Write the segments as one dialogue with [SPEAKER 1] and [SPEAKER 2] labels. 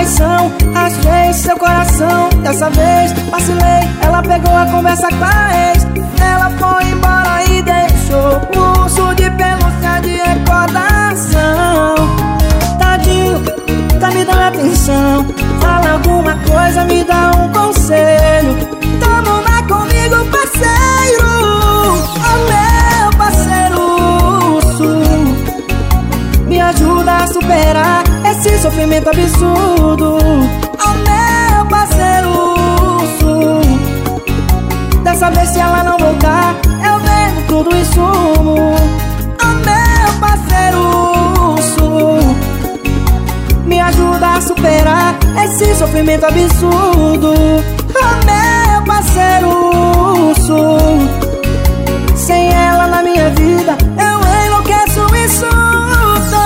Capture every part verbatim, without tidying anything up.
[SPEAKER 1] traição, achei seu coração. Dessa vez vacilei, ela pegou a conversa com a ex. Ela foi embora e deixou um urso de pelúcia de recordação. Tadinho, tá me dando atenção. Fala alguma coisa, me dá um conselho. Tamo lá comigo, parceiro. Oh, meu parceiro urso, me ajuda a superar esse sofrimento absurdo. Oh, meu parceiro urso, dessa vez se ela não voltar, eu vendo tudo em sumo. Oh, meu parceiro urso, me ajuda a superar esse sofrimento absurdo. Oh, meu parceiro urso, sem ela na minha vida, eu enlouqueço e surto.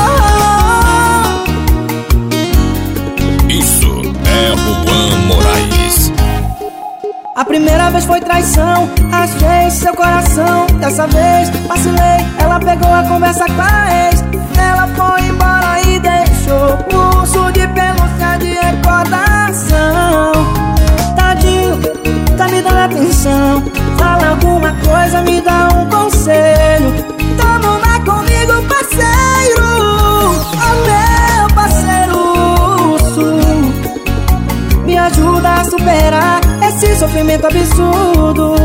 [SPEAKER 2] Isso é Juan Moraes.
[SPEAKER 1] A primeira vez foi traição, achei seu coração. Dessa vez vacilei, ela pegou a conversa com a ex. Ela foi embora e deixou um urso de pelúcia de recordação. Tadinho, tá me dando atenção. Fala alguma coisa, me dá um conselho. Tamo lá comigo, parceiro. Oh, meu parceiro urso, me ajuda a superar esse sofrimento absurdo.